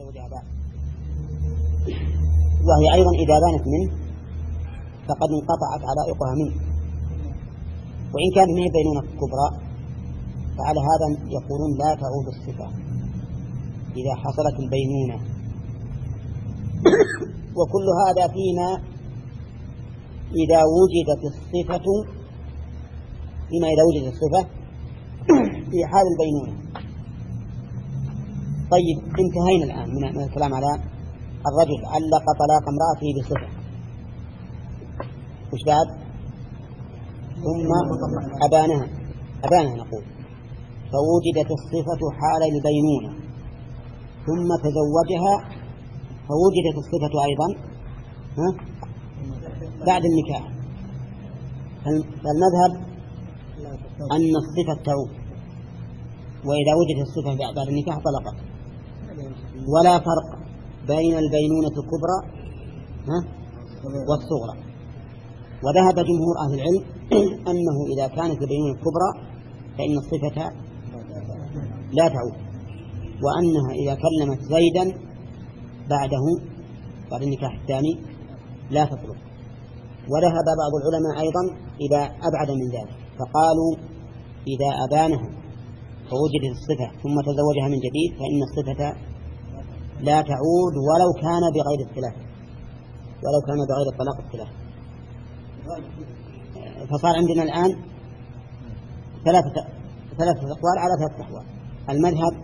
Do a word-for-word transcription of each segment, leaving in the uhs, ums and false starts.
تزوجها بعد، وهي أيضا إذا بانت منه فقد انقطعت علائقها منه، وإن كانت منه بينونة كبرى فعلى هذا يقولون لا تعود الصفة إذا حصلت البينونة. وكل هذا فيما إذا وجدت الصفة فيما إذا وجدت الصفة في حال البينونة. طيب، انتهينا الآن من الكلام على الرجل علق طلاق امرأته بصفة، وش بعد؟ ثم أبانها أبانها نقول فوجدت الصفة حال البينونة ثم تزوجها فوجدت الصفة أيضا ها؟ بعد النكاح. فالمذهب أن الصفة تعود، وإذا وجدت الصفة بعد النكاح طلقت، ولا فرق بين البينونة الكبرى ها؟ والصغرى. وذهب جمهور أهل العلم أنه إذا كانت البينونة الكبرى فإن الصفة لا تعود، وأنها إذا كلمت زيدا بعده بعد النكاح الثاني لا تطلق. وذهب بعض العلماء أيضا إلى أبعد من ذلك، فقالوا إذا أبانها فوجدت الصفة ثم تزوجها من جديد فإن الصفة لا تعود ولو كان بغير الثلاث، ولو كان بغير الطلاق الثلاث. فصار عندنا الآن ثلاثة ثلاثة أقوال على ثلاثة أحوال. المذهب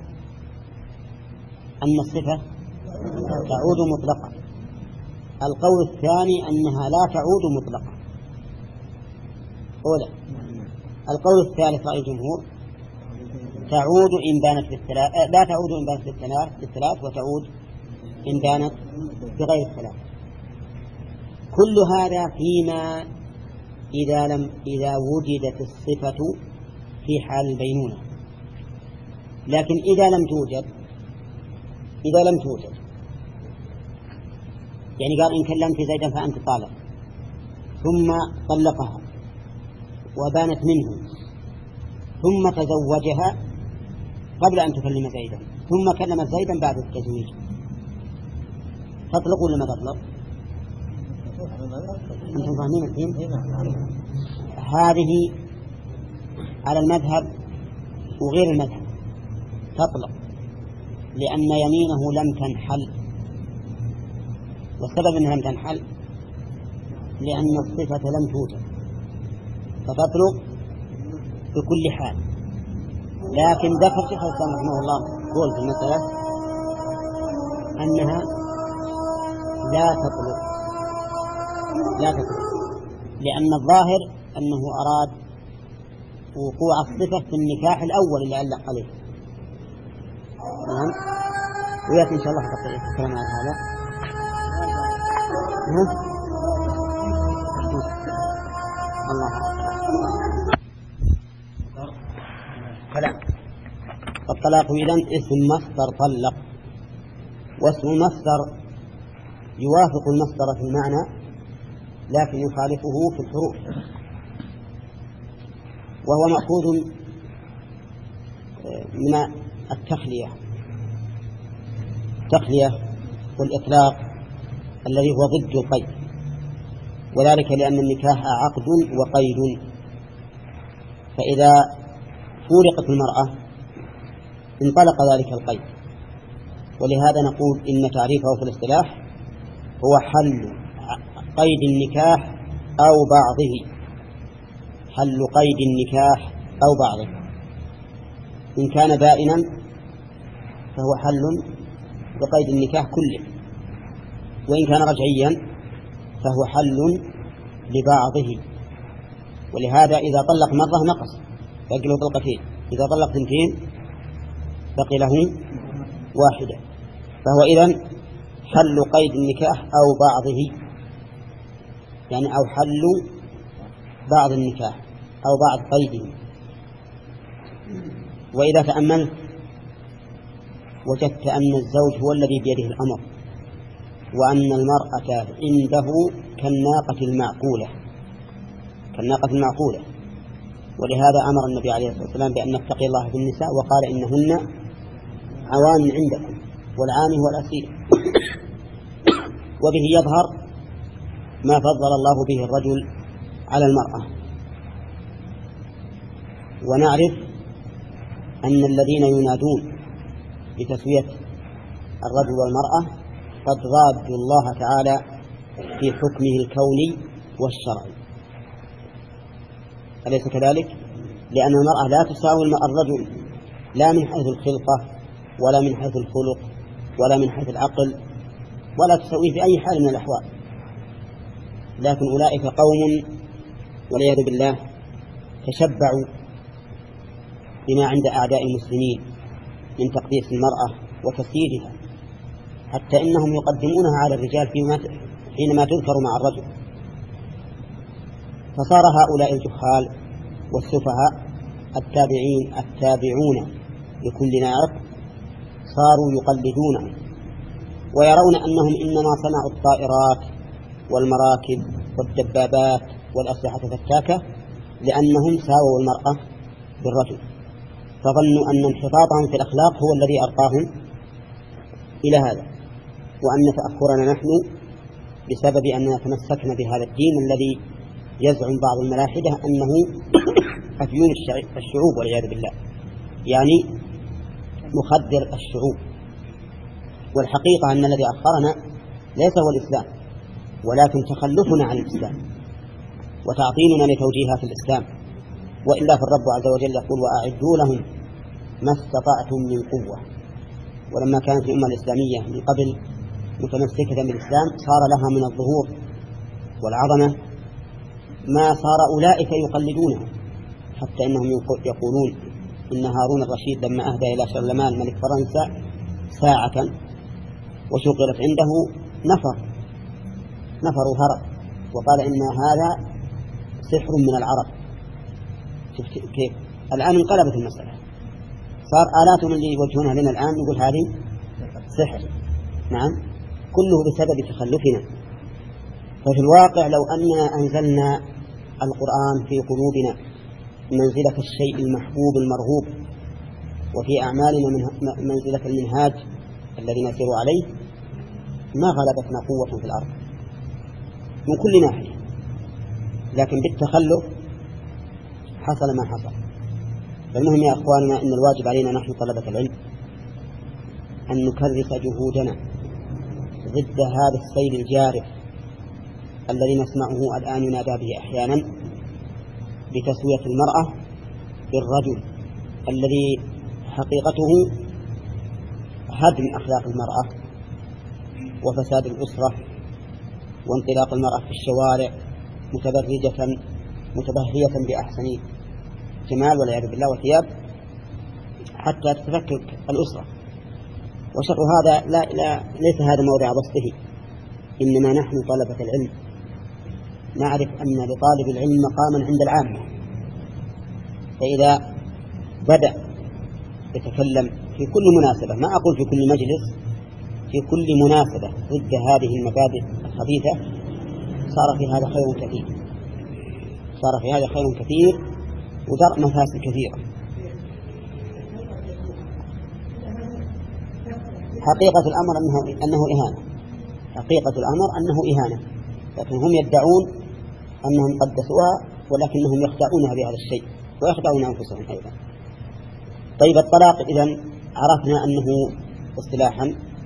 أن الصفة تعود مطلقة، القول الثاني أنها لا تعود مطلقة أولا، القول الثالث رأي الجمهور تعود إن بانت في الثلاث، لا تعود إن بانت في الثلاث بالثلاث وتعود إن بانت بغير الثلاث. كل هذا فيما إذا لم إذا وجدت الصفة في حال البينونة. لكن إذا لم توجد إذا لم توجد يعني قال إن كلمت زيدا فأنت طالق، ثم طلقها وبانت منه ثم تزوجها قبل أن تكلم زيدا ثم كلمت زيدا بعد التزويج، تطلق ولا ما تطلق؟ أنتم فاهمين الحين؟ هذه على المذهب وغير المذهب تطلق، لأن يمينه لم تنحل. والسبب أنها لم تنحل لأن الصفة لم توجد، فتطلق بكل حال. لكن ذكر شيخ الإسلام رحمه الله قول في المسألة أنها لا تطلق لا تطلق لأن الظاهر أنه أراد وقوع الصفة في النكاح الأول اللي علق عليه. نعم، ويأتي إن شاء الله بقية الكلام على هذا. الله كلام. الطلاق إذن اسم مصدر طلق، واسم المصدر يوافق المصدر في المعنى لكن يخالفه في الحروف، وهو مأخوذ من التخلية التخلية والإطلاق الذي هو ضد القيد، وذلك لأن النكاح عقد وقيد، فإذا فورقت المرأة انطلق ذلك القيد. ولهذا نقول إن تعريفه في الاصطلاح هو حل قيد النكاح أو بعضه، حل قيد النكاح أو بعضه. إن كان بائنا فهو حل بقيد النكاح كله، وإن كان رجعيا فهو حل لبعضه. ولهذا إذا طلق مرة نقص بقي له طلقتين، إذا طلق اثنتين بقي له واحدة. فهو إذن حل قيد النكاح أو بعضه، يعني أو حل بعض النكاح أو بعض قيده. وإذا تأملت وجدت أن الزوج هو الذي بيده الأمر، وأن المرأة عنده كالناقة المعقولة كالناقة المعقولة ولهذا أمر النبي عليه الصلاة والسلام بأن نتقي الله في النساء، وقال إنهن عوان عندكم والعاني والأسير. وبه يظهر ما فضل الله به الرجل على المرأة. ونعرف أن الذين ينادون بتسوية الرجل والمرأة قد ضادوا الله تعالى في حكمه الكوني والشرعي، أليس كذلك؟ لأن المرأة لا تساوي الرجل لا من حيث الخلقة ولا من حيث الخلق ولا من حيث العقل، ولا تساويه في أي حال من الأحوال. لكن أولئك قوم والعياذ بالله تشبعوا بما عند أعداء المسلمين من تقديس المرأة وتسييرها، حتى إنهم يقدمونها على الرجال حينما تذكر مع الرجل. فصار هؤلاء الجهال والسفهاء التابعين التابعون لكل ناعق صاروا يقلدون ويرون أنهم إنما صنعوا الطائرات والمراكب والدبابات والأسلحة الفتاكة لأنهم ساووا المرأة بالرجل، فظنوا أن انحطاطهم في الأخلاق هو الذي أرقاهم إلى هذا، وأن تأخرنا نحن بسبب أننا تمسكنا بهذا الدين الذي يزعم بعض الملاحدة أنه أفيون الشعوب والعياذ بالله، يعني مخدر الشعوب. والحقيقة أن الذي أخرنا ليس هو الإسلام، ولكن تخلفنا عن الإسلام وتعطيننا لتوجيهات الإسلام. وإلا فالرب عز وجل يقول وأعدوا لهم ما استطعتم من قوة. ولما كانت الأمة الإسلامية من قبل متمسكة بالإسلام صار لها من الظهور والعظمة ما صار أولئك يقلدونه، حتى إنهم يقولون إن هارون الرشيد لما أهدى إلى شرلمان ملك فرنسا ساعة وشغلت عنده نفر نفر هرب وقال إن هذا سحر من العرب. شفت كيف الآن انقلبت المسألة، صار آلاتهم اللي يوجهونها لنا الآن نقول هذه سحر. نعم، كله بسبب تخلفنا. ففي الواقع لو أننا أنزلنا القرآن في قلوبنا منزلة الشيء المحبوب المرغوب، وفي أعمالنا منزلة المنهاج الذي نسير عليه، ما غلبتنا قوة في الأرض من كل ناحية. لكن بالتخلف حصل ما حصل. فالمهم يا أخواننا إن الواجب علينا نحن طلبة العلم أن نكرس جهودنا ضد هذا السيل الجارف الذي نسمعه الآن ينادى به أحيانا بتسوية المرأة بالرجل، الذي حقيقته هدم أخلاق المرأة وفساد الأسرة وانطلاق المرأة في الشوارع متبرجة متبهية بأحسن جمال والعياذ بالله وثياب حتى تتفكك الأسرة. وشر هذا لا, لا ليس هذا موضع بسطه، إنما نحن طلبة العلم نعرف أن لطالب العلم مقاما عند العامة، فإذا بدأ يتكلم في كل مناسبة، ما أقول في كل مجلس، في كل مناسبة ضد هذه المبادئ الخبيثة، صار في هذا خير كثير صار في هذا خير كثير ودرء مفاسد كثيرة. حقيقة الأمر أنه, أنه إهانة حقيقة الأمر أنه إهانة لكن هم يدعون أنهم قدسوها، ولكنهم يخدعونها بهذا الشيء ويخدعون أنفسهم أيضا. طيب الطلاق إذن عرفنا أنه اصطلاحا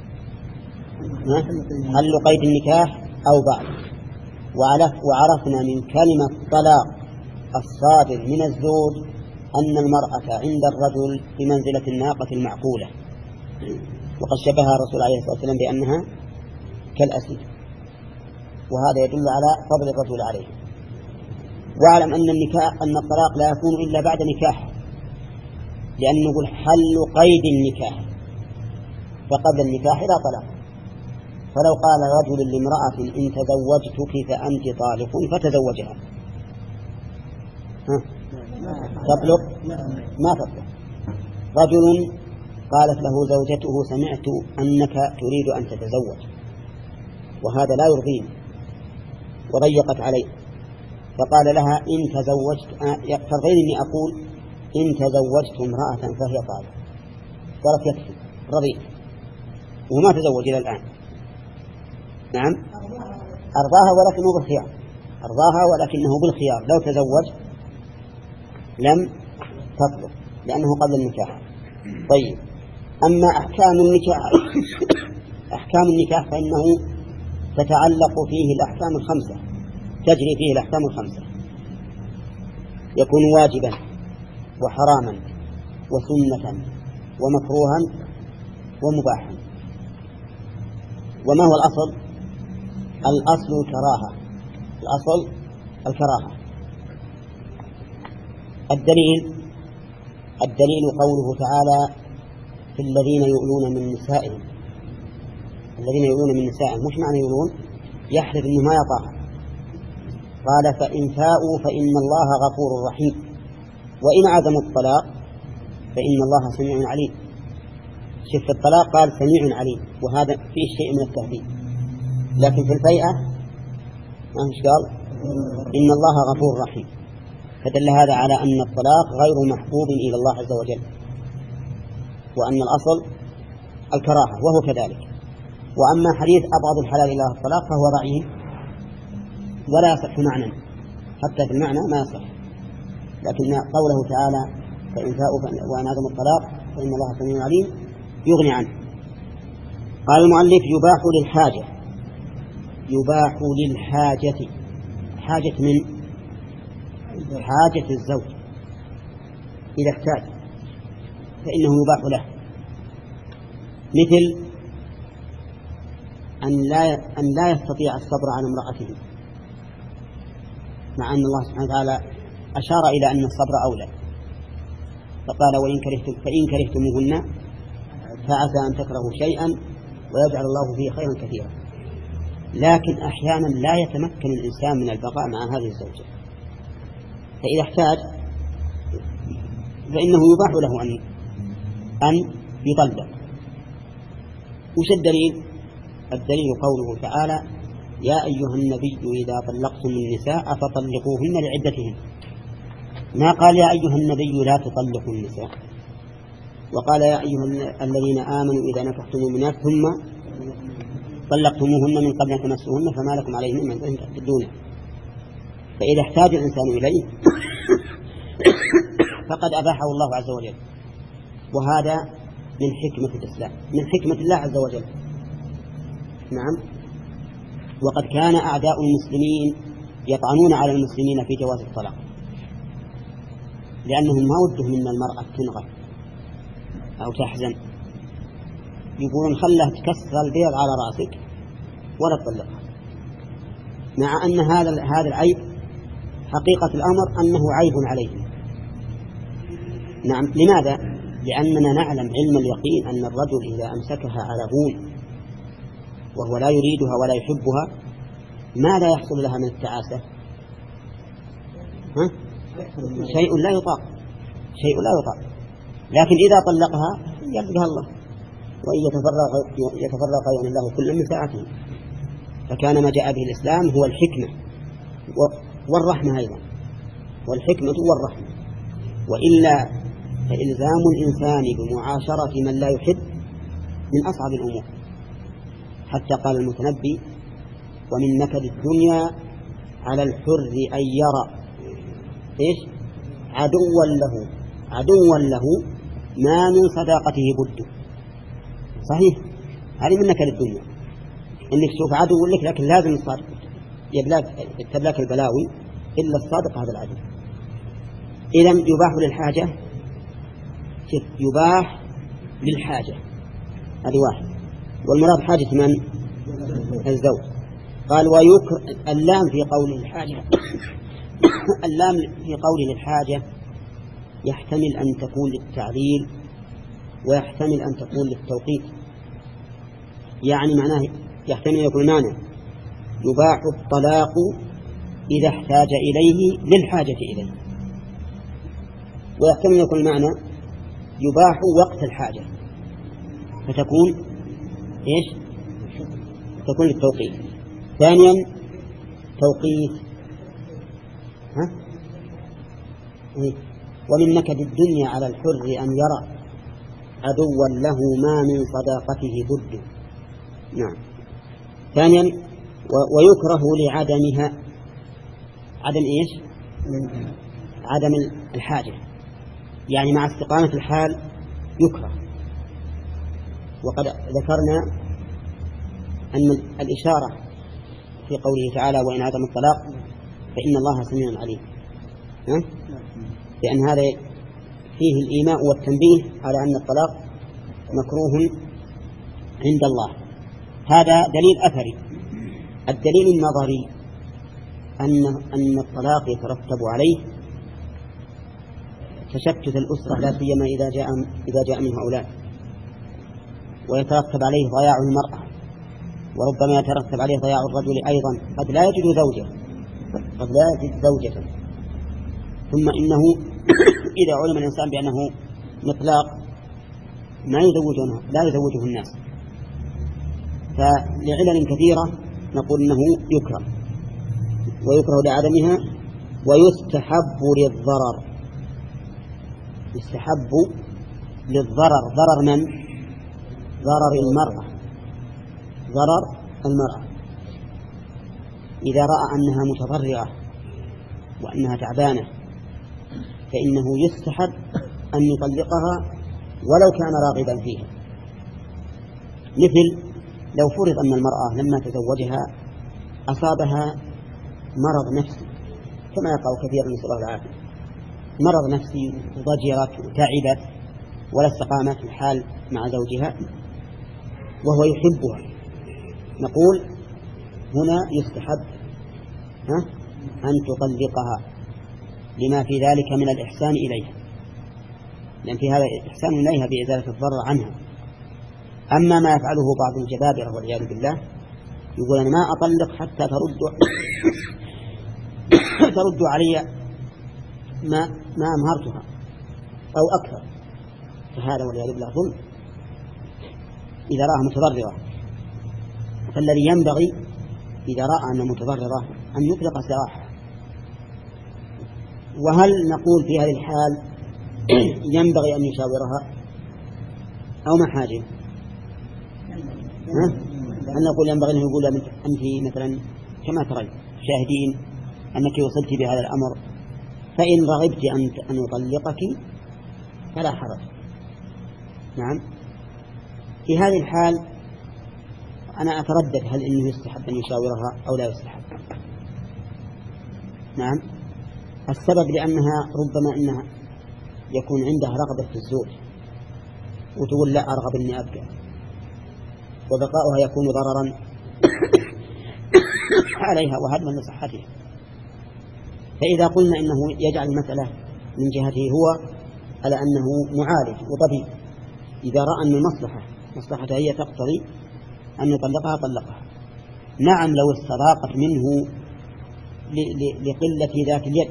حل قيد النكاح أو بعد، وعرفنا من كلمة طلاق الصادر من الزوج أن المرأة عند الرجل بمنزلة الناقة المعقولة، وقد شبهها الرسول عليه الصلاة والسلام بأنها كالأسد، وهذا يدل على فضل الرجل عليه. واعلم أن النكاح أن الطلاق لا يكون إلا بعد نكاح، لأن نقول حل قيد النكاح، فقبل النكاح لا طلاق. فلو قال رجل لامرأة إن تزوجتك فأنت طالق فتزوجها، تطلق؟ ما تطلق. رجل قالت له زوجته سمعت أنك تريد أن تتزوج وهذا لا يرضيني، وضيقت عليه، فقال لها إن تزوجت فرغين إني أقول إن تزوجت امرأة فهي طالق، قالت يكفي رضيت. وهو ما تزوج إلى الآن. نعم أرضاها ولكنه بالخيار، أرضاها ولكنه بالخيار، لو تزوج لم تطلق لأنه قبل النكاح. طيب أما أحكام النكاح أحكام النكاح فإنه تتعلق فيه الأحكام الخمسة، تجري فيه الأحكام الخمسة، يكون واجبا وحراما وسنة ومكروها ومباحا. وما هو الأصل؟ الأصل الكراهة، الأصل الكراهة. الدليل الدليل قوله تعالى في الذين يؤلون من نسائهم، الذين يؤلون من نسائهم، مش معنى يؤلون يحلف إنه ما يطاع. قال فإن فاءوا فإن الله غفور رحيم، وإن عزموا الطلاق فإن الله سميع عليم. شف الطلاق قال سميع عليم، وهذا فيه شيء من التهديد. لكن في الفيئة ما مش قال إن الله غفور رحيم، فدل هذا على أن الطلاق غير محبوب إلى الله عز وجل، وأن الأصل الكراهة وهو كذلك. وأما حديث أبغض الحلال إلى الطلاق فهو ضعيف ولا يصح معنى، حتى في المعنى ما يصح. لكن قوله تعالى فإن فاءوا وإن عزموا الطلاق فإن الله سميع عليم يغني عنه. قال المؤلف يباح للحاجة، يباح للحاجة، حاجة من حاجة الزوج إذا احتاج فإنه يباح له، مثل أن لا أن لا يستطيع الصبر على امرأته، مع أن الله سبحانه وتعالى أشار إلى أن الصبر أولى، فقال وإن كرهتم فإن كرهتموهن فعسى أن تكرهوا شيئا ويجعل الله فيه خيرا كثيرا. لكن أحيانا لا يتمكن الإنسان من البقاء مع هذه الزوجة، فإذا احتاج فإنه يباح له أن أن يطلق. وش الدليل؟ الدليل قوله تعالى يا أيها النبي إذا طلقتم النساء فطلقوهن لعدتهن، ما قال يا أيها النبي لا تطلقوا النساء، وقال يا أيها الذين آمنوا إذا نكحتم المؤمنات ثم طلقتموهن من قبل أن تمسوهن فما لكم عليهن من عدة تعتدونه. فإذا احتاج الإنسان إليه فقد أباحه الله عز وجل، وهذا من حكمة الإسلام، من حكمة الله عز وجل. نعم. وقد كان أعداء المسلمين يطعنون على المسلمين في جواز الطلاق، لأنهم ما ودهم من المرأة تنغل أو تحزن، يقولون خلها تكسر البيض على رأسك ولا تطلقها، مع أن هذا هذا العيب حقيقة الأمر أنه عيب عليهم. نعم. لماذا؟ لأننا نعلم علم اليقين أن الرجل إذا أمسكها على هون وهو لا يريدها ولا يحبها ماذا يحصل لها من التعاسة؟ ها؟ شيء لا يطاق، شيء لا يطاق. لكن إذا طلقها يرزقها الله، وإن يتفرغ يتفرغ يعني الله كل من ساعته. فكان ما جاء به الإسلام هو الحكمة والرحمة أيضا، والحكمة والرحمة. وإلا فإلزام الإنسان بمعاشرة من لا يحب من أصعب الأمور. حتى قال المتنبي ومن نكد الدنيا على الحر أن يرى إيش عدوا له عدوا له ما من صداقته بد. صحيح، هذه من نكد الدنيا، إنك تشوف عدو لك لكن لازم الصادق يتبلاك البلاوي إلا الصادق هذا العدو. إذن يباح للحاجة، يباح للحاجة هذه واحد، والمراد حاجة من؟ الزوج. قال ويكر اللام في قول الحاجة اللام في قول الحاجة يحتمل أن تكون للتعليل ويحتمل أن تكون للتوقيت. يعني معناه يحتمل أن يكون معنى يباح الطلاق إذا احتاج إليه للحاجة إليه، ويحتمل أن يكون معنى يباح وقت الحاجة، فتكون إيش؟ تكون للتوقيت. ثانيا توقيت، ها؟ إيه؟ ومن نكد الدنيا على الحر أن يرى عدوا له ما من صداقته بد. نعم. ثانيا ويكره لعدمها. عدم إيش؟ عدم الحاجة، يعني مع استقامة الحال يكره. وقد ذكرنا أن الإشارة في قوله تعالى وإن عدم الطلاق فإن الله سميع عليم، لأن هذا فيه الإيماء والتنبيه على أن الطلاق مكروه عند الله. هذا دليل أثري. الدليل النظري أن أن الطلاق يترتب عليه تشتت الأسرة، لا سيما إذا جاء إذا جاء منه أولاد، ويترتب عليه ضياع المرأة، وربما يترتب عليه ضياع الرجل أيضا، قد لا يجد زوجة قد لا يجد زوجة ثم إنه إذا علم الإنسان بأنه مطلاق ما يزوجونه لا يزوجه الناس. فلعلل كثيرة نقول إنه يكره، ويكره لعدمها. ويستحب للضرر، يستحب للضرر. ضرر من؟ ضرر المرأة، ضرر المرأة إذا رأى أنها متضررة وأنها تعبانة فإنه يستحب أن يطلقها ولو كان راغبا فيها. مثل لو فرض أن المرأة لما تزوجها أصابها مرض نفسي كما يقع كثيرا نسأل الله العافية، مرض نفسي ضجرت وتعبت ولا استقامت الحال مع زوجها وهو يحبها، نقول هنا يستحب ها أن تطلقها لما في ذلك من الإحسان إليها، لأن في هذا الإحسان إليها بإزالة الضرر عنها. أما ما يفعله بعض الجبابرة والعياذ بالله يقول أنا ما أطلق حتى ترد ترد علي ما ما أمهرتها أو أكثر، فهذا والعياذ بالله ظلم إذا رأى متضررة. فالذي ينبغي إذا رأى أن متضررة أن يطلق سراحها. وهل نقول في هذه الحال ينبغي أن يشاورها أو ما حاجة؟ هل نقول ينبغي أن يقول أنت مثلا كما ترى شاهدين أنك وصلت بهذا الأمر فإن رغبت أن يطلقك فلا حرج. نعم. في هذه الحال أنا أتردد هل إنه يستحب أن يشاورها أو لا يستحب. نعم. السبب لأنها ربما إنها يكون عندها رغبة في الزوج وتقول لا أرغب إني أبقى، وبقاؤها يكون ضررا عليها وهدما لصحتها. فإذا قلنا إنه يجعل المسألة من جهته هو على أنه معالج وطبيب، إذا رأى أن المصلحة مصلحتها هي تقتضي أن يطلقها طلقها. نعم لو استراقت منه لقلة ذات اليد،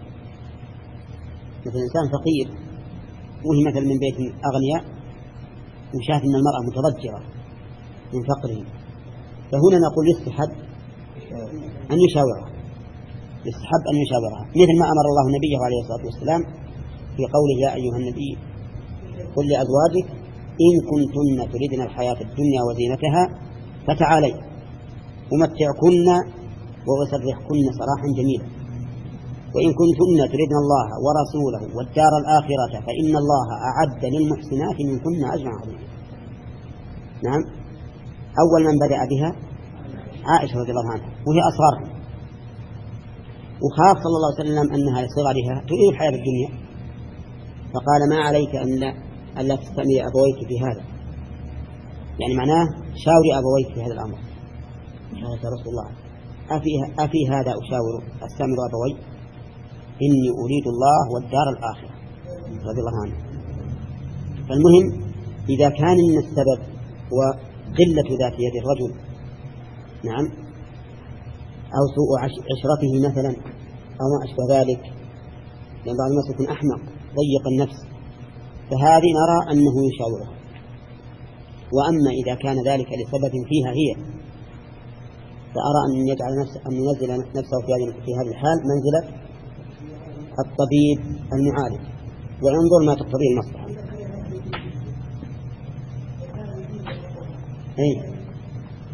مثل إنسان فقير وهي مثل من بيت أغنياء وشاف أن المرأة متضجرة من فقره، فهنا نقول يستحب أن يشاورها، يستحب أن يشاورها، مثل ما أمر الله نبيه عليه الصلاة والسلام في قوله يا أيها النبي قل لأزواجك إن كنتن تريدن الحياة الدنيا وزينتها فتعالي أمتعكن وأسرحكن سراحا جميلا، وإن كنتن تريدن الله ورسوله والدار الآخرة فإن الله أعد للمحسنات منكن أجرا عظيما. نعم. أول من بدأ بها عائشة رضي الله عنها وهي أصغرها، وخاف صلى الله عليه وسلم أنها لصغرها تريد الحياة الدنيا، فقال ما عليك أن ألا تستأمر أبويك في هذا، يعني معناه شاوري أبويك في هذا الأمر. قالت يا رسول الله أفي, أفي هذا أشاور أستأمر أبوي؟ إني أريد الله والدار الآخرة رضي الله عنه. فالمهم إذا كان من السبب وقلة ذات يد الرجل نعم أو سوء عشرته مثلا أو ما أشبه ذلك، لأن بعض الناس يكون أحمق ضيق النفس، فهذه نرى أنه يشاوره. وأما إذا كان ذلك لسبب فيها هي فأرى أن يجعل نفسه أن ينزل نفسه في هذه الحال منزلة الطبيب المعالج وينظر ما تقتضيه المصلحة. أي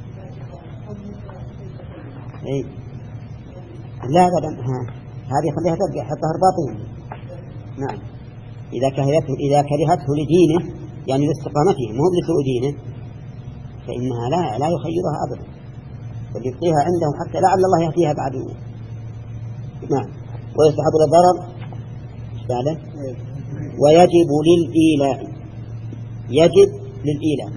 إيه؟ لا أبدا، هذه خليها تبقى حتى هرباطين. نعم، إذا كرهته إذا كرهته لدينه يعني لاستقامته مو لسوء دينه فإنها لا لا يخيرها أبدا، بل يبقيها عنده حتى لعل الله يهديها بعد. نعم. ويستحب الضرر بعده. ويجب للإيلاء، يجب للإيلاء.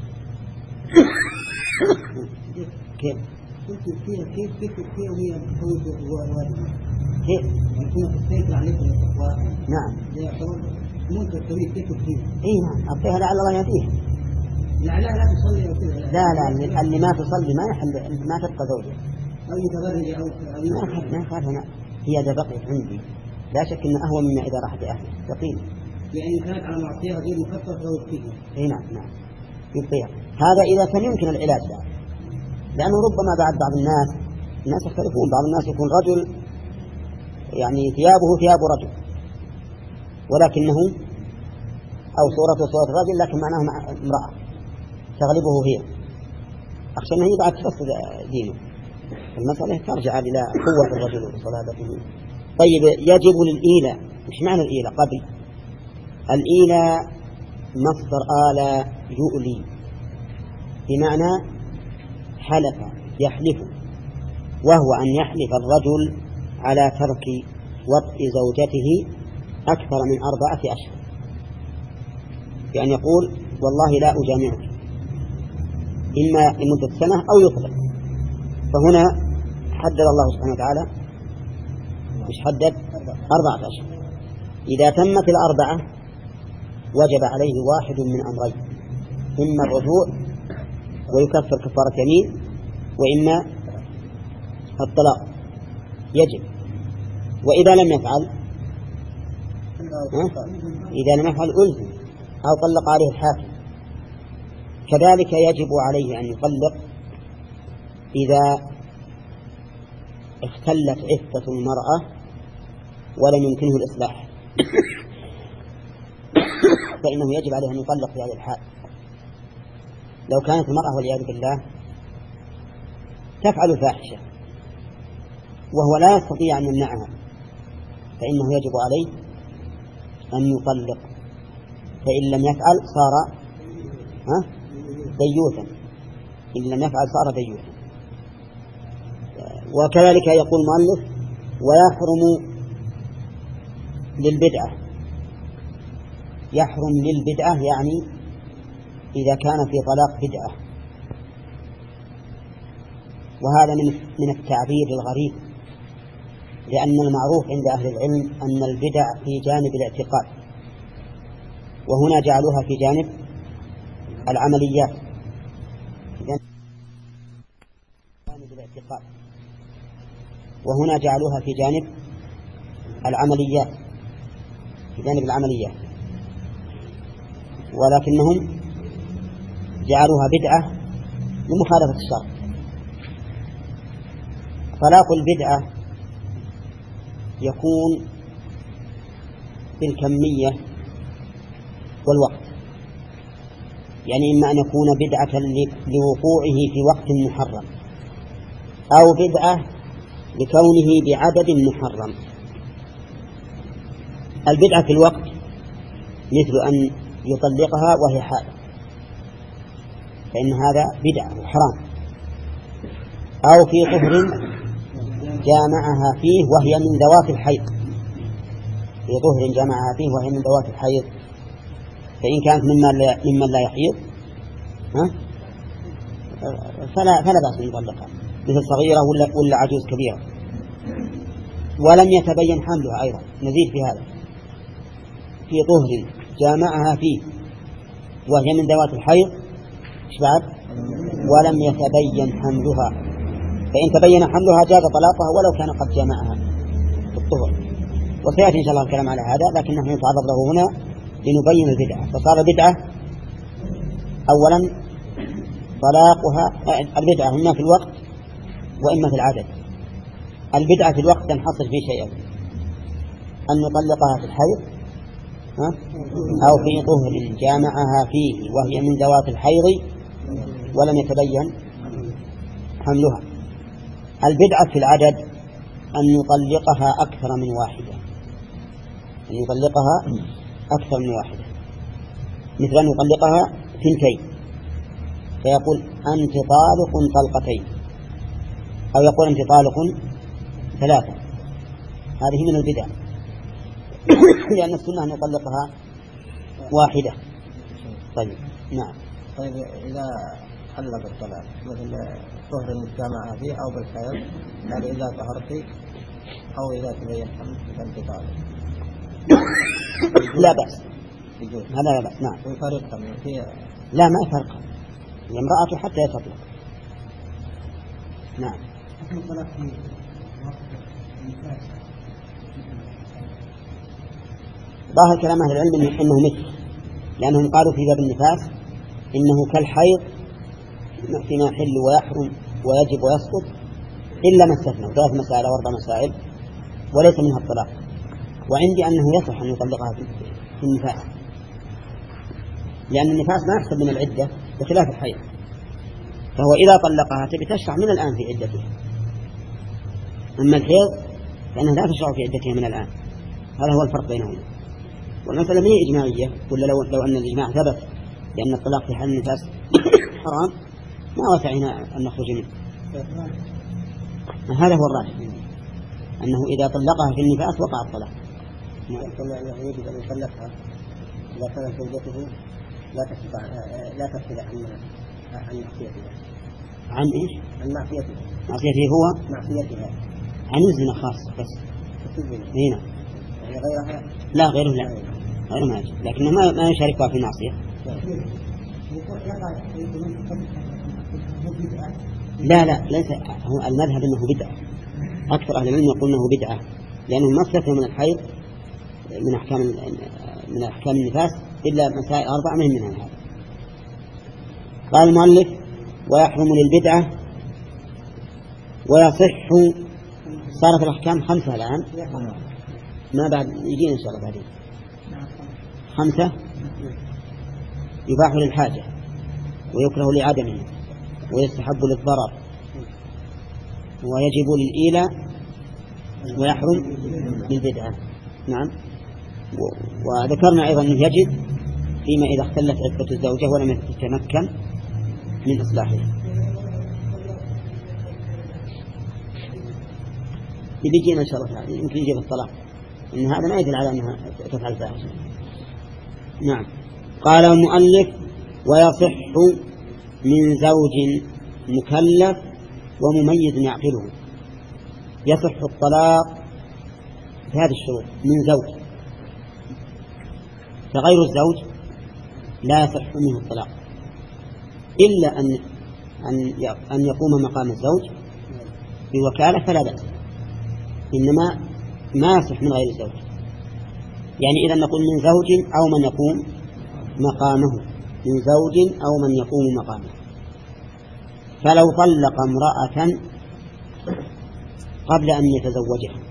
كيف؟ كيف كيف كيف كيف وهي تفوت وارد؟ كيف؟ يكون السيف عليكم التقوى. نعم. ممكن التوحيد كيف كيف؟ إيه نعم. أعطيها لعل الله يهديها. لا لا لا تصلي وكذا. لا لا اللي ما تصلي ما يحل ما تبقى زوجة. أو يتبرج أو ما خاف ما خاف هنا هي إذا بقيت عندي لا شك إن أهون مما إذا راحت أهلي يقين. يعني كانت على معصية غير مخففة لو يكفيها. إيه نعم نعم يبقيها. هذا إذا كان يمكن العلاج له، لأنه ربما بعد بعض الناس الناس يختلفون، بعض الناس يكون رجل يعني ثيابه ثياب رجل ولكنه أو صورته صورة رجل لكن معناه امرأة تغلبه هي، أخشى أنه يبعد تفسد دينه. المسألة ترجع إلى قوة الرجل وصلابته. طيب يجب للإيلاء. مش معنى الإيلاء؟ قبل الإيلاء مصدر آل يؤلي بمعنى حلف يحلف، وهو أن يحلف الرجل على ترك وطء زوجته أكثر من أربعة أشهر، بأن يقول والله لا أجامعك إما لمدة سنة أو يطلق. فهنا حدد الله سبحانه وتعالى مش حدد أربعة أشهر. إذا تمت الأربعة وجب عليه واحد من أمرين، إما الرجوع ويكفر كفارة يمين، وإما الطلاق يجب. وإذا لم يفعل إذا لم يفعل ألزم أو طلق عليه الحاكم. كذلك يجب عليه أن يطلق إذا اختلت عفة المرأة ولم يمكنه الإصلاح فإنه يجب عليه أن يطلق في هذا الحال. لو كانت المرأة والعياذ بالله تفعل الفاحشة وهو لا يستطيع أن يمنعها فإنه يجب عليه أن يطلق، فإن لم يفعل صار ها ديوثا، إن لم يفعل صار ديوثا. وكذلك يقول المؤلف ويحرم للبدعة. يحرم للبدعة يعني إذا كان في طلاق بدعة، وهذا من من التعبير الغريب، لأن المعروف عند أهل العلم أن البدع في جانب الاعتقاد، وهنا جعلوها في جانب العمليات، جانب الاعتقاد وهنا جعلوها في جانب العمليات في جانب العمليات ولكنهم جعلوها بدعة لمخالفة الشرع. طلاق البدعة يكون بالكمية والوقت، يعني إما أن يكون بدعة لوقوعه في وقت محرم أو بدعة لكونه بعدد محرم. البدعة في الوقت مثل أن يطلقها وهي حائض فإن هذا بدعة وحرام، أو في طهر جامعها فيه وهي من ذوات الحيض، في طهر جامعها فيه وهي من ذوات الحيض، فإن كانت ممن لا, ممن لا يحيض ها فلا, فلا بأس أن يطلقها، مثل صغيرة ولا, ولا عجوز كبيرة ولم يتبين حملها. أيضا نزيد في هذا في طهر جامعها فيه وهي من ذوات الحيض بعد ولم يتبين حملها، فإن تبين حملها جاز طلاقها ولو كان قد جامعها في الطهر. وسيأتي إن شاء الله الكلام على هذا، لكن نحن نتعرض له هنا لنبين البدعة. فصار بدعة أولا طلاقها البدعة إما في الوقت وإما في العدد. البدعة في الوقت تنحصر في شيئين: أن يطلقها في الحيض أو في طهر جامعها فيه وهي من ذوات الحيض ولم يتبين حملها. البدعة في العدد أن يطلقها أكثر من واحدة، أن يطلقها أكثر من واحدة، مثل أن يطلقها ثنتين فيقول أنت طالق طلقتين، أو يقول أنت طالق ثلاثة. هذه من البدع لأن السنة أن يطلقها واحدة. طيب نعم. طيب إذا علق الطلاق مثل طهر المجتمع فيه أو بالحيض، يعني إذا طهرتي أو إذا تبين حمل فأنت طالق، لا بأس، يجوز هذا لا بأس. نعم. ويفرقها فيها؟ لا ما يفرق، امرأته حتى يتطلق. نعم. ظاهر كلام أهل العلم إنه مثل، لأنهم قالوا في باب النفاس إنه كالحيض فيما يحل ويحرم ويجب ويسقط إلا ما استثنوا ثلاث مسائل أو أربع مسائل وليس منها الطلاق. وعندي أنه يصح أن يطلقها في النفاس، لأن النفاس ما يحسب من العدة بخلاف الحيض، فهو إذا طلقها تبي تشرع من الآن في عدتها. أما الحيض فإنها لا تشرع في عدتها من الآن. هذا هو الفرق بينهما. والمسألة هي إجماعية، ولا لو, لو أن الإجماع ثبت لأن الطلاق في حال النفاس حرام ما وسعنا أن نخرج منه. هذا هو الراجح، أنه إذا طلقها في النفاس وقع الطلاق. أنه يجب أن يطلقها إذا كانت زوجته لا تستطيع لا تستطيع عن عن معصيتها. عن إيش؟ عن معصيتها. معصيته هو معصيتها. عن الزنا خاص بس. هنا. يعني غيرها؟ لا غيره لا. غيره ما يجب، لكنه ما ما يشاركها في معصية. لا لا ليس هو المذهب أنه بدعة. أكثر أهل العلم يقول أنه بدعة، لأنه ما استثنى من الحيض من أحكام من أحكام النفاس إلا مسائل أربعة من منها هذا. قال المؤلف ويحرم للبدعة ويصح. صارت الأحكام خمسة الآن، ما بعد يجينا إن شاء الله بعدين. خمسة: يباح للحاجة ويكره لعدمه ويستحب للضرر ويجب للإيلاء ويحرم للبدعة. نعم. وذكرنا أيضا أنه يجب فيما إذا اختلت عدة الزوجة ولم يتمكن من إصلاحها. يجينا إن شاء الله تعالى يمكن يجيب الطلاق، إن هذا ما يدل على أنها تفعل فاحشة. نعم. قال المؤلف ويصح من زوج مكلف ومميز يعقله. يصح الطلاق بهذه الشروط من زوج، فغير الزوج لا يصح منه الطلاق إلا أن أن يقوم مقام الزوج بوكالة فلا بأس، إنما ما يصح من غير الزوج. يعني إذا نقول من زوج أو من يقوم مقامه، من زوج أو من يقوم مقامه. فلو طلق امرأة قبل أن يتزوجها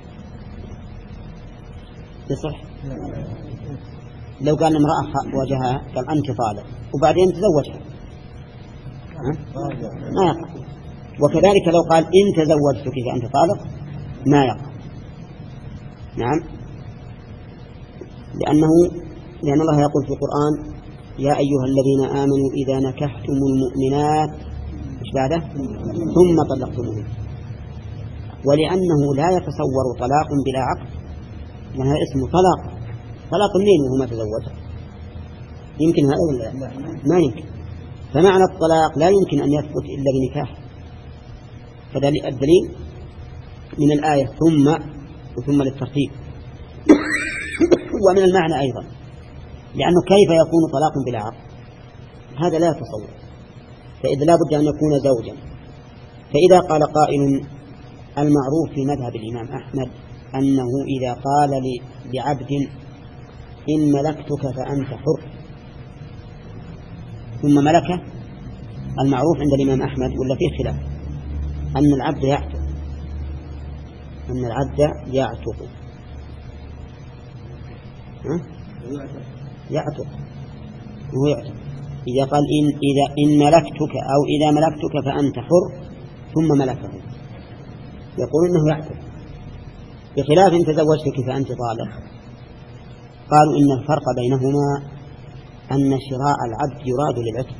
يصح؟ لو قال امرأة وجهها قال أنت طالق وبعدين تزوجها ما يقع. وكذلك لو قال إن تزوجتك فأنت طالق ما يقع. نعم. لأنه لأن الله يقول في القرآن يا أيها الذين آمنوا إذا نكحتم المؤمنات مش بعده ثم طلقتموهن، ولأنه لا يتصور طلاق بلا عقد، لأنها اسمه طلاق. طلاق منين وهو ما تزوج؟ يمكن هذا ولا ما يمكن؟ فمعنى الطلاق لا يمكن أن يثبت إلا بنكاح. فالدليل من الآية ثم وثم للترتيب ومن المعنى أيضا، لأنه كيف يكون طلاق بلا عقد؟ هذا لا يتصور. فإذا لا بد أن يكون زوجا. فإذا قال قائل المعروف في مذهب الإمام أحمد أنه إذا قال لعبد إن ملكتك فأنت حر ثم ملكه، المعروف عند الإمام أحمد ولا فيه خلاف أن العبد يعتق، أن العبد يعتق ها؟ يعتق وهو يعتق. إذا قال إن, إذا إن ملكتك أو إذا ملكتك فأنت حر ثم ملكه، يقول إنه يعتق، بخلاف إن تزوجتك فأنت طالق. قالوا إن الفرق بينهما أن شراء العبد يراد للعتق،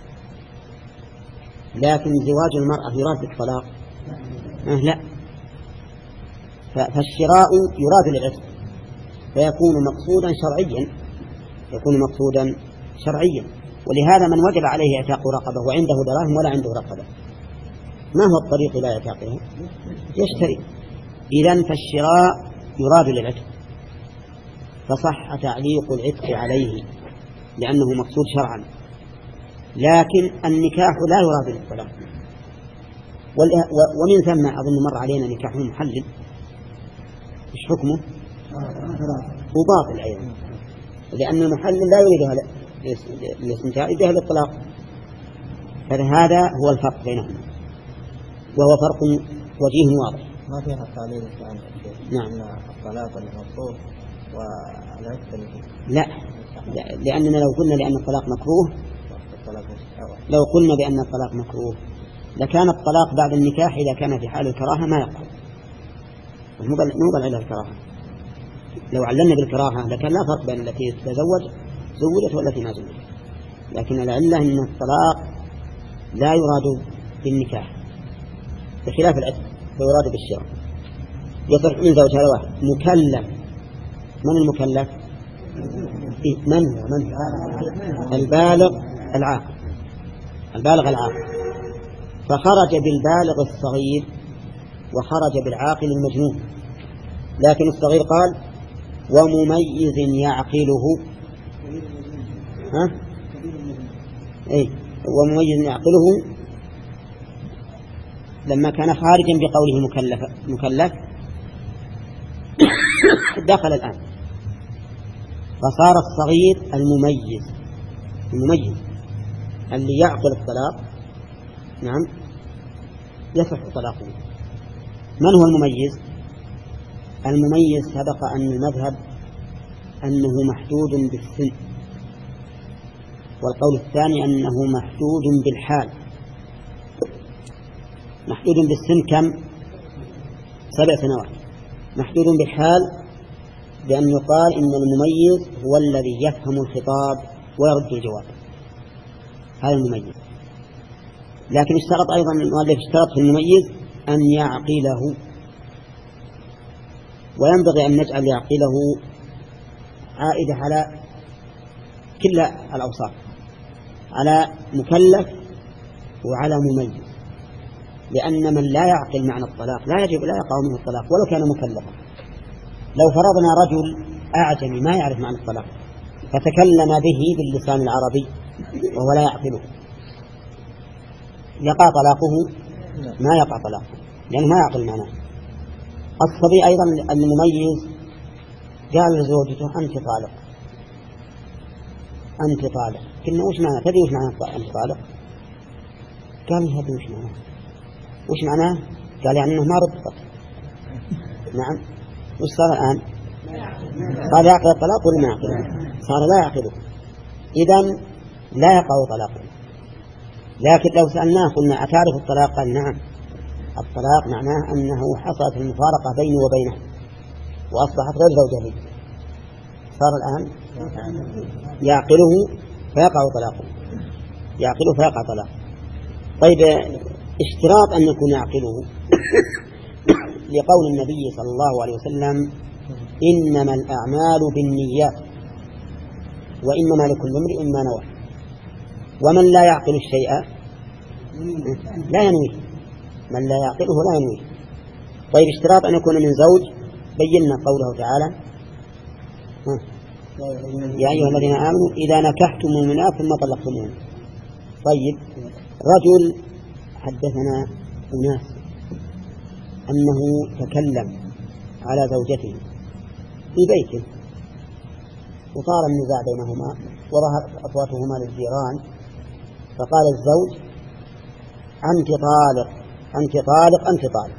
لكن زواج المرأة يراد للطلاق أه لا، فالشراء يراد للعتق فيكون مقصودا شرعيا، يكون مقصودا شرعيا. ولهذا من وجب عليه اعتاق رقبة وعنده دراهم ولا عنده رقبة، ما هو الطريق إلى اعتاقه؟ يشتري. إذن فالشراء يراد للعتق، فصح تعليق العتق عليه لأنه مقصود شرعا، لكن النكاح لا يراد للطلاق. ومن ثم أظن مر علينا نكاح محلل، إيش حكمه؟ وباطل أيضا، لأن المحلل لا يريدها للاستمتاع، يريدها للطلاق. فهذا هو الفرق بينهما، وهو فرق وجيه واضح. ما فيها تعليل عن نعم. الطلاق المقصود والعتق لا، لأننا لو قلنا لأن الطلاق مكروه، لو قلنا بأن الطلاق مكروه لكان الطلاق بعد النكاح إذا كان في حال الكراهة ما يقع، مو بالعلة الكراهة. لو علمنا بالكراهة لكان لا فرق بين التي تتزوج زوجت والتي ما زوجت، لكن العلة أن الطلاق لا يراد بالنكاح بخلاف العتق فيراد بالشراء. يصح من زوج هذا واحد مكلف. من المكلف؟ من هو؟ من البالغ العاقل، البالغ العاقل. فخرج بالبالغ الصغير وخرج بالعاقل المجنون، لكن الصغير قال ومميز يعقله، ها؟ أي ومميز يعقله لما كان خارجا بقوله مكلف مكلف دخل الآن، فصار الصغير المميز، المميز اللي يعقل الطلاق نعم يصح طلاقه. من هو المميز؟ المميز سبق أن المذهب أنه محدود بالسن، والقول الثاني أنه محدود بالحال. محدود بالسن كم؟ سبع سنوات. محدود بالحال بأن يقال إن المميز هو الذي يفهم الخطاب ويرد الجواب، هذا المميز. لكن اشترط أيضا المؤلف اشترط في المميز أن يعقله، وينبغي أن نجعل يعقله عائدة على كل الأوصاف، على مكلف وعلى مميز، لأن من لا يعقل معنى الطلاق لا يجب لا يقع منه الطلاق ولو كان مكلفا. لو فرضنا رجل أعجمي ما يعرف معنى الطلاق فتكلم به باللسان العربي وهو لا يعقله، يقع طلاقه؟ ما يقع طلاقه لأنه ما يعقل معناه. الصبي أيضا المميز قال لزوجته أنت طالق، أنت طالق. قلنا وش معنى؟ تدري وش معنى أنت طالق؟ قال لي هذا وش معناه؟ وش معناه؟ قال يعني أنه ما ربطت. نعم. وش صار الآن؟ قال يعقل الطلاق ولا ما يعقله؟ صار لا يعقله، إذن لا يقع طلاقه. لكن لو سألناه قلنا أتعرف الطلاق؟ قال نعم، الطلاق معناه أنه حصلت المفارقة بيني وبينه وأصبحت غير زوجة لي. صار الآن يعقله فيقع طلاقه، يعقله فيقع طلاقه. طيب اشتراط أن يكون يعقله لقول النبي صلى الله عليه وسلم إنما الأعمال بالنيات وإنما لكل امرئ ما نوى، ومن لا يعقل الشيء لا ينويه، من لا يعقله لا ينويه. طيب اشتراط أن يكون من زوج، بينا قوله تعالى يا أيها الذين آمنوا إذا نكحتم المؤمنات ثم طلقتموهن. طيب رجل حدثنا أناس أنه تكلم على زوجته في بيته وطال النزاع بينهما وظهرت أصواتهما للجيران، فقال الزوج أنت طالق أنت طالق أنت طالق،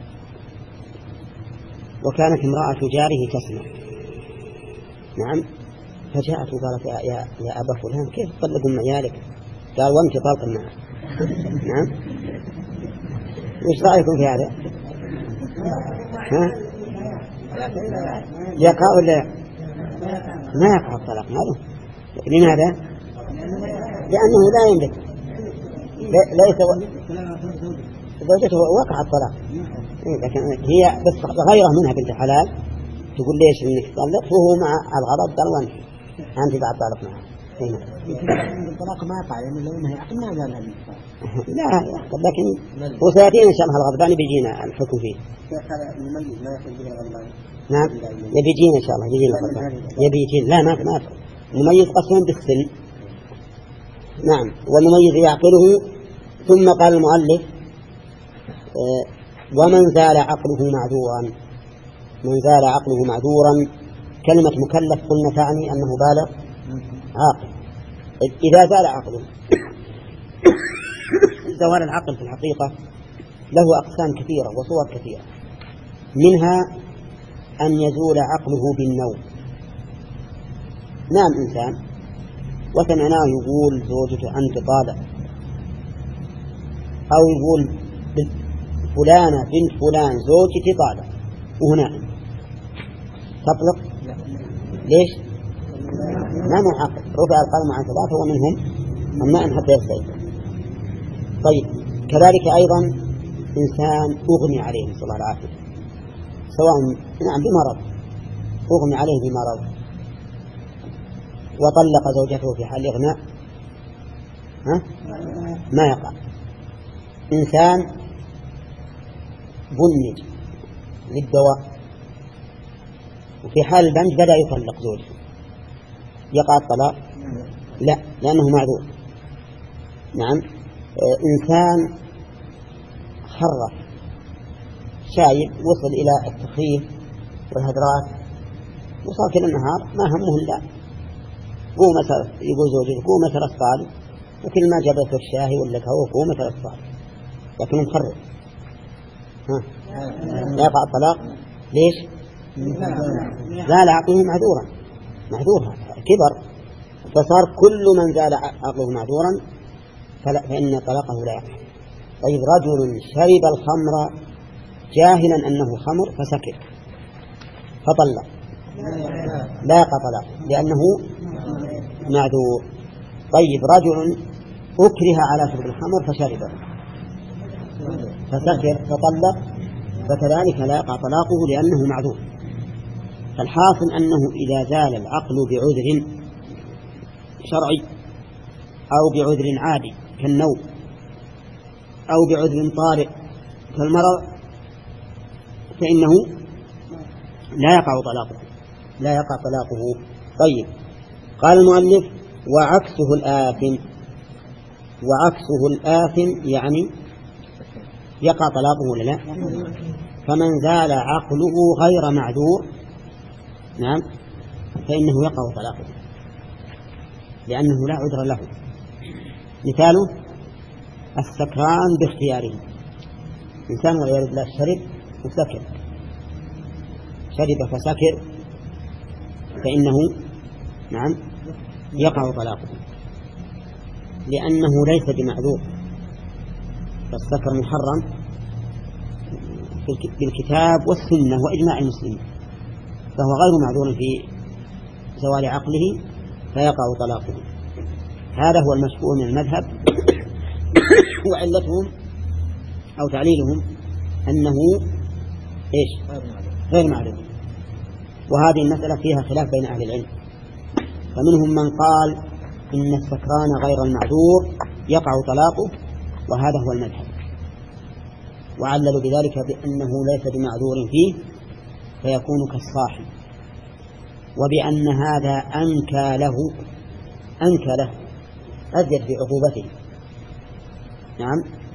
وكانت امرأة جاره تسمع. نعم. فجاءت وقالت يا, يا, يا أبا فلان كيف تطلق من عيالك؟ قال وانت طالق معه. نعم. وش رأيكم في هذا؟ ها؟ يقع ولا ما يقع الطلاق؟ هذا لماذا؟ لأنه لا يملك، ليس زوجته وقع الطلاق، لكن هي بس غيره منها بنت حلال تقول ليش انك طلقت وهو مع الغضب قال وانت انت بعد طالق معه. الطلاق ما يقع لأنه لو انها عقد ما زال هذا لا يحصل، لكن وسيأتينا إن شاء الله الغضبان بيجينا الحكم فيه. المميز لا يخرج به الغضبان. نعم يبيجينا إن شاء الله يبيجينا الغضبان يبيجين لا ما ما مميز قسما بالسن. نعم والمميز يعقله. ثم قال المؤلف آه ومن زال عقله معذورا. من زال عقله معذورا كلمة مكلف قلنا تعني أنه بالغ عاقل. إذا زال عقله زوال العقل في الحقيقة له أقسام كثيرة وصور كثيرة، منها أن يزول عقله بالنوم. نام إنسان وسمعناه يقول زوجته أنت طالق، أو يقول فلانة بنت فلان زوجتي طالق وهنا تطلق ليش؟ ما معقل رفع القلم عن ثلاثة ومنهم النائم حتى يستيقظ. طيب كذلك أيضا إنسان أغمي عليه نسأل الله العافية، سواء نعم بمرض أغمي عليه بمرض وطلق زوجته في حال إغماء ها؟ ما يقع. إنسان بنج للدواء وفي حال البنج بدأ يطلق زوجته يقع الطلاق؟ لا لأنه معذور. نعم إنسان خرف شايب وصل إلى التخريف والهدرات وصار كل النهار ما همه إلا قوم يقول زوجته قوم ترى الصال، وكل ما جابته الشاهي ولا كهو قوم ترى الصال، لكن مخرف ها يقع الطلاق. ليش؟ زال عقله معذورا معذورها كبر، فصار كل من زال عقله معذورا فإن طلاقه لا يقع. طيب رجل شرب الخمر جاهلا أنه خمر فسكر فطلق لا يقع طلاق لأنه معذور. طيب رجل أكره على شرب الخمر فشربه فسكر فطلق فكذلك لا يقع طلاقه لأنه معذور. فالحاصل أنه إذا زال العقل بعذر شرعي أو بعذر عادي كالنوم أو بعذر طارئ كالمرض فإنه لا يقع طلاقه لا يقع طلاقه. طيب قال المؤلف وعكسه الآثم. وعكسه الآثم يعني يقع طلاقه ولا لا؟ فمن زال عقله غير معذور نعم فإنه يقع طلاقه لأنه لا عذر له. مثاله السكران باختياره، إنسان والعياذ بالله شرب وسكر شرب فسكر فإنه نعم يقع طلاقه لأنه ليس بمعذور. فالسكر محرم بالكتاب والسنة وإجماع المسلمين، فهو غير معذور في زوال عقله فيقع طلاقه. هذا هو المشهور من المذهب وعلتهم أو تعليلهم أنه إيش؟ غير معذور. وهذه المسألة فيها خلاف بين أهل العلم، فمنهم من قال إن السكران غير المعذور يقع طلاقه وهذا هو المذهب، وعللوا بذلك بأنه ليس بمعذور فيه فيكون كالصاحب، وبأن هذا أنكى له أنكى له أزيد في عقوبته. نعم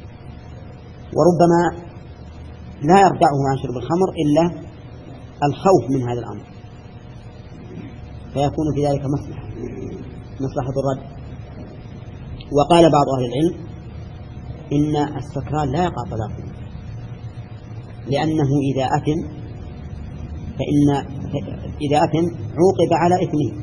وربما لا يردعه عن شرب الخمر إلا الخوف من هذا الأمر فيكون في ذلك مصلحة مصلحة الرد. وقال بعض أهل العلم إن السكران لا يقع طلاقه لأنه إذا أثم فإن إذا أثم عوقب على إثمه،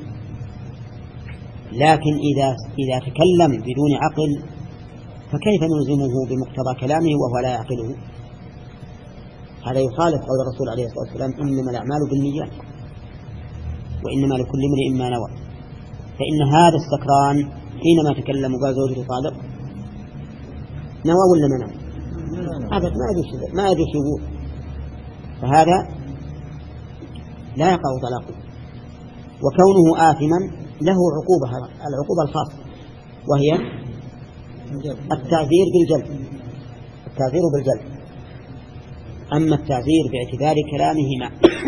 لكن إذا إذا تكلم بدون عقل فكيف نلزمه بمقتضى كلامه وهو لا يعقله؟ هذا يخالف قول الرسول عليه الصلاة والسلام إنما الأعمال بالنيات وإنما لكل امرئ ما نوى. فإن هذا السكران حينما تكلم وقال زوجته طالق نوى ولا ما نوى؟ هذا ما يدري ما يدري يقول، فهذا لا يقع طلاقه. وكونه آثما له عقوبة، العقوبة الخاصة وهي التعذير بالجلد، التعذير بالجلد. أما التعذير باعتبار كلامه مع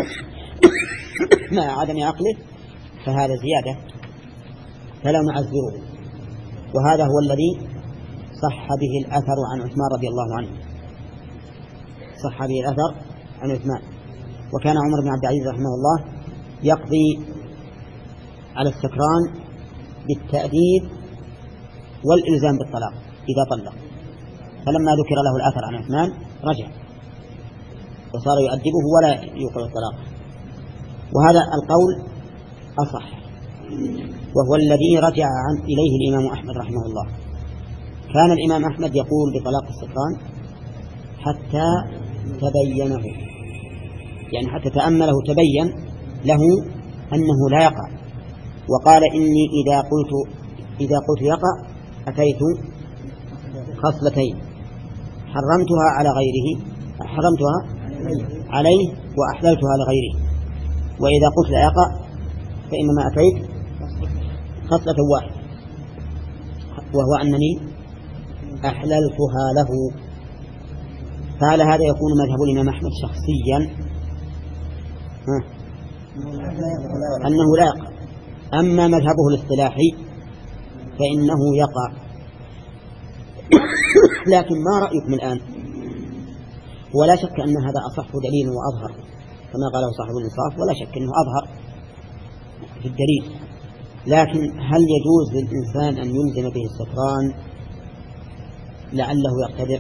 مع عدم عقله فهذا زيادة فلا نعذره. وهذا هو الذي صح به الأثر عن عثمان رضي الله عنه، صح به الأثر عن عثمان. وكان عمر بن عبد العزيز رحمه الله يقضي على السكران بالتأديب والإلزام بالطلاق إذا طلق، فلما ذكر له الأثر عن عثمان رجع وصار يؤدبه ولا يوقع الطلاق. وهذا القول أصح، وهو الذي رجع عن إليه الإمام أحمد رحمه الله. كان الإمام أحمد يقول بطلاق السكران حتى تبينه، يعني حتى تأمله تبين له أنه لا يقع. وقال إني إذا قلت إذا قلت يقع أتيت خصلتين حرمتها على غيره حرمتها عليه وأحللتها لغيره، وإذا قلت لا يقع فإنما أتيت خصلة واحدة وهو أنني أحللتها له. فعلى هذا يكون مذهب الإمام أحمد شخصيا ها أنه لا يقع. أما مذهبه الاصطلاحي فإنه يقع. لكن ما رأيكم الآن؟ ولا شك أن هذا أصح دليل وأظهر كما قاله صاحب الإنصاف، ولا شك أنه أظهر في الدليل. لكن هل يجوز للإنسان أن يلزم به السكران لعله يقتدر؟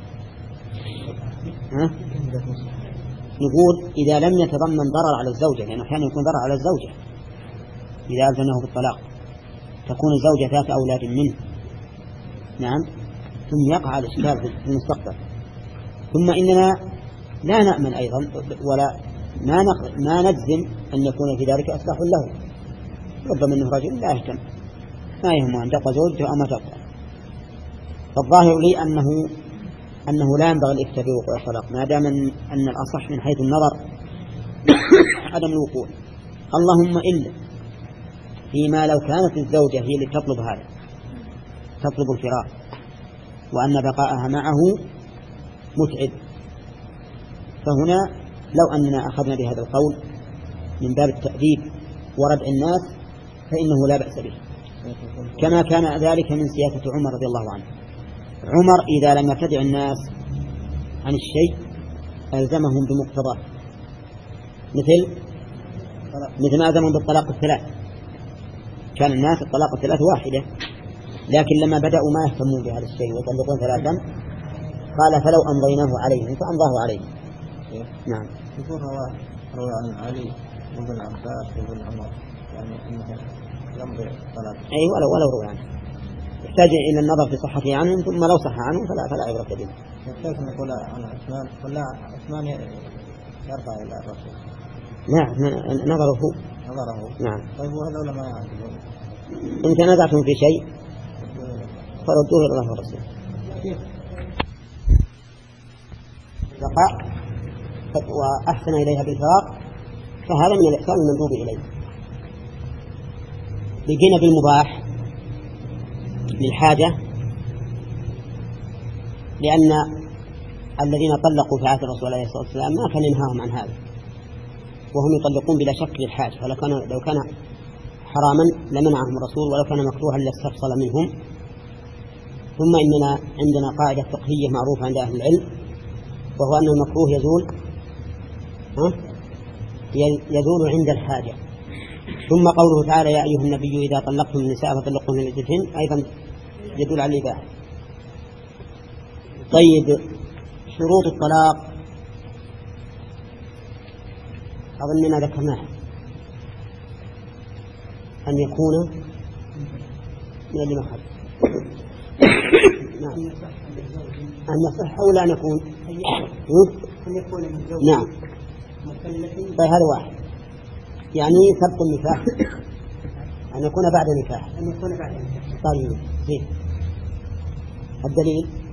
ها؟ نقول إذا لم يتضمن ضرر على الزوجة، لأنه يعني أحيانا يكون ضرر على الزوجة إذا ألزمه بالطلاق، تكون الزوجة ذات أولاد منه، نعم، ثم يقع الإشكال في المستقبل. ثم إننا لا نأمن أيضا ولا ما ما نجزم أن يكون في ذلك إصلاح له. ربما أنه رجل لا يهتم، ما يهمه أن تقوى زوجته أو ما تقوى. فالظاهر لي أنه أنه لا ينبغي الاكتفاء بوقوع الطلاق ما دام أن الأصح من حيث النظر عدم الوقوع. اللهم إلا فيما لو كانت الزوجة هي اللي تطلب هذا، تطلب الفراق، وأن بقاءها معه متعب، فهنا لو أننا أخذنا بهذا القول من باب التأديب وردع الناس فإنه لا بأس به، كما كان ذلك من سياسة عمر رضي الله عنه. عمر إذا لم يرتدع الناس عن الشيء ألزمهم بمقتضاه، مثل مثل ما ألزمهم بالطلاق الثلاث. كان الناس الطلاق الثلاث واحدة، لكن لما بدأوا ما يهتمون بهذا الشيء ويطلقون ثلاثا قال فلو أمضيناه عليهم فأمضاه عليه. نعم. يقول روى عن علي وابن عباس وابن عمر يعني أنه يمضي الطلاق. أي ولو ولو روى عنه يحتاج إلى النظر في صحته عنهم، ثم لو صح عنه فلا فلا عبرة به. يحتاج أن نقول عن عثمان ولا عثمان يرفع إلى الرسول؟ لا، نظره هو. نظره. نعم. طيب وهذا ما يعرفون. إن تنازعتم في شيء فردوه إلى الله والرسول. بقاء وأحسن إليها بالفراق فهذا من الإحسان المندوب إليه. بقينا بالمباح للحاجة، لأن الذين طلقوا في عهد الرسول عليه الصلاة والسلام ما كان ينهاهم عن هذا، وهم يطلقون بلا شك للحاجة، ولو كان لو كان حراما لمنعهم الرسول، ولو كان مكروها لاستفصل منهم. ثم إننا عندنا قاعدة فقهية معروفة عند أهل العلم، وهو أن المكروه يزول ها؟ يزول عند الحاجة. ثم قوله تعالى يا أيها النبي إذا طلقتم النساء فطلقوهن لعدتهن أيضا يدل على الإباحة. طيب شروط الطلاق أظننا ذكرناها، أن يكون من المحل نعم. أن يصح أو لا نكون أن يكون من زوج نعم مكلف. طيب هذا واحد يعني سبق النكاح أن يكون بعد نكاح. أن يكون بعد نكاح. طيب زين. الدليل